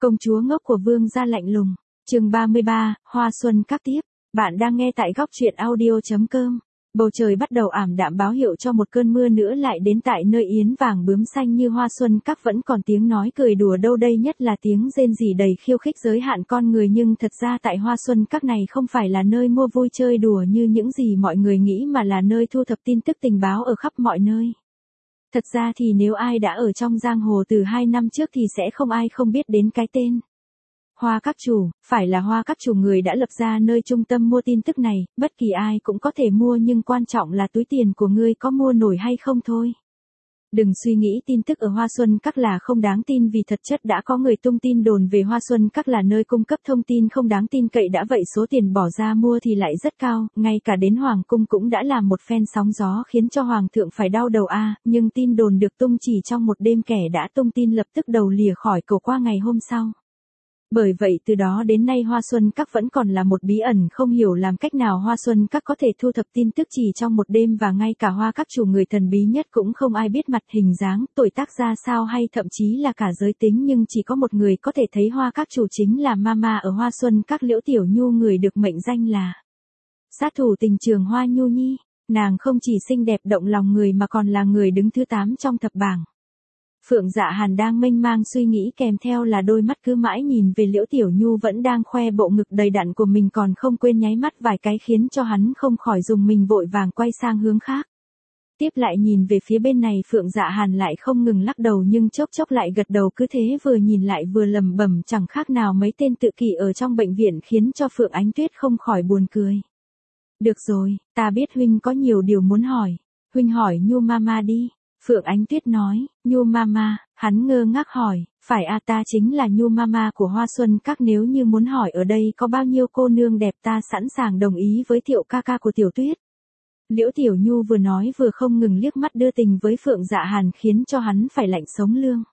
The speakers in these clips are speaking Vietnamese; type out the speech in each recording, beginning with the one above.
Công chúa ngốc của vương gia lạnh lùng. Chương 33, Hoa Xuân các tiếp. Bạn đang nghe tại góc truyện audio.com. Bầu trời bắt đầu ảm đạm báo hiệu cho một cơn mưa nữa lại đến tại nơi yến vàng bướm xanh như Hoa Xuân các vẫn còn tiếng nói cười đùa đâu đây, nhất là tiếng rên rỉ đầy khiêu khích giới hạn con người, nhưng thật ra tại Hoa Xuân các này không phải là nơi mua vui chơi đùa như những gì mọi người nghĩ, mà là nơi thu thập tin tức tình báo ở khắp mọi nơi. Thật ra thì nếu ai đã ở trong giang hồ từ 2 năm trước thì sẽ không ai không biết đến cái tên Hoa Các Chủ. Phải là Hoa Các Chủ người đã lập ra nơi trung tâm mua tin tức này, bất kỳ ai cũng có thể mua, nhưng quan trọng là túi tiền của ngươi có mua nổi hay không thôi. Đừng suy nghĩ tin tức ở Hoa Xuân các là không đáng tin, vì thật chất đã có người tung tin đồn về Hoa Xuân các là nơi cung cấp thông tin không đáng tin cậy, đã vậy số tiền bỏ ra mua thì lại rất cao, ngay cả đến Hoàng cung cũng đã làm một phen sóng gió khiến cho Hoàng thượng phải đau đầu nhưng tin đồn được tung chỉ trong một đêm, kẻ đã tung tin lập tức đầu lìa khỏi cổ qua ngày hôm sau. Bởi vậy từ đó đến nay Hoa Xuân các vẫn còn là một bí ẩn, không hiểu làm cách nào Hoa Xuân các có thể thu thập tin tức chỉ trong một đêm, và ngay cả Hoa Các Chủ người thần bí nhất cũng không ai biết mặt, hình dáng, tuổi tác ra sao hay thậm chí là cả giới tính, nhưng chỉ có một người có thể thấy Hoa Các Chủ, chính là Mama ở Hoa Xuân các, Liễu Tiểu Nhu, người được mệnh danh là sát thủ tình trường Hoa Nhu Nhi. Nàng không chỉ xinh đẹp động lòng người mà còn là người đứng thứ 8 trong thập bảng. Phượng Dạ Hàn đang mênh mang suy nghĩ, kèm theo là đôi mắt cứ mãi nhìn về Liễu Tiểu Nhu vẫn đang khoe bộ ngực đầy đặn của mình, còn không quên nháy mắt vài cái khiến cho hắn không khỏi dùng mình, vội vàng quay sang hướng khác. Tiếp lại nhìn về phía bên này, Phượng Dạ Hàn lại không ngừng lắc đầu, nhưng chốc chốc lại gật đầu, cứ thế vừa nhìn lại vừa lẩm bẩm, chẳng khác nào mấy tên tự kỷ ở trong bệnh viện, khiến cho Phượng Ánh Tuyết không khỏi buồn cười. Được rồi, ta biết huynh có nhiều điều muốn hỏi. Huynh hỏi Nhu Mama đi. Phượng Ánh Tuyết nói. Nhu Mama? Hắn ngơ ngác hỏi. Phải ta chính là Nhu Mama của Hoa Xuân các, nếu như muốn hỏi ở đây có bao nhiêu cô nương đẹp, ta sẵn sàng đồng ý với Thiệu ca ca của Tiểu Tuyết. Liễu Tiểu Nhu vừa nói vừa không ngừng liếc mắt đưa tình với Phượng Dạ Hàn, khiến cho hắn phải lạnh sống lưng.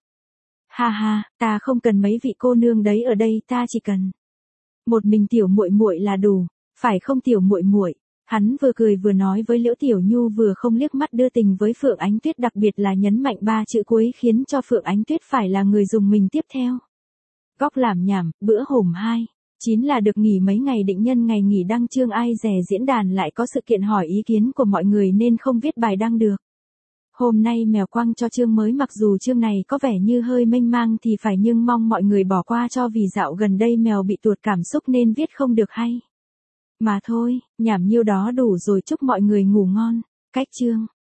Ha ha, ta không cần mấy vị cô nương đấy ở đây, ta chỉ cần một mình tiểu muội muội là đủ, phải không Tiểu muội muội? Hắn vừa cười vừa nói với Liễu Tiểu Nhu, vừa không liếc mắt đưa tình với Phượng Ánh Tuyết, đặc biệt là nhấn mạnh 3 chữ cuối khiến cho Phượng Ánh Tuyết phải là người dùng mình tiếp theo. Góc làm nhảm, bữa hổm 2. 9 là được nghỉ mấy ngày, định nhân ngày nghỉ đăng chương, ai dè diễn đàn lại có sự kiện hỏi ý kiến của mọi người nên không viết bài đăng được. Hôm nay mèo quăng cho chương mới, mặc dù chương này có vẻ như hơi mênh mang thì phải, nhưng mong mọi người bỏ qua cho, vì dạo gần đây mèo bị tuột cảm xúc nên viết không được hay. Mà thôi, nhảm nhiêu đó đủ rồi, chúc mọi người ngủ ngon. Cách chương.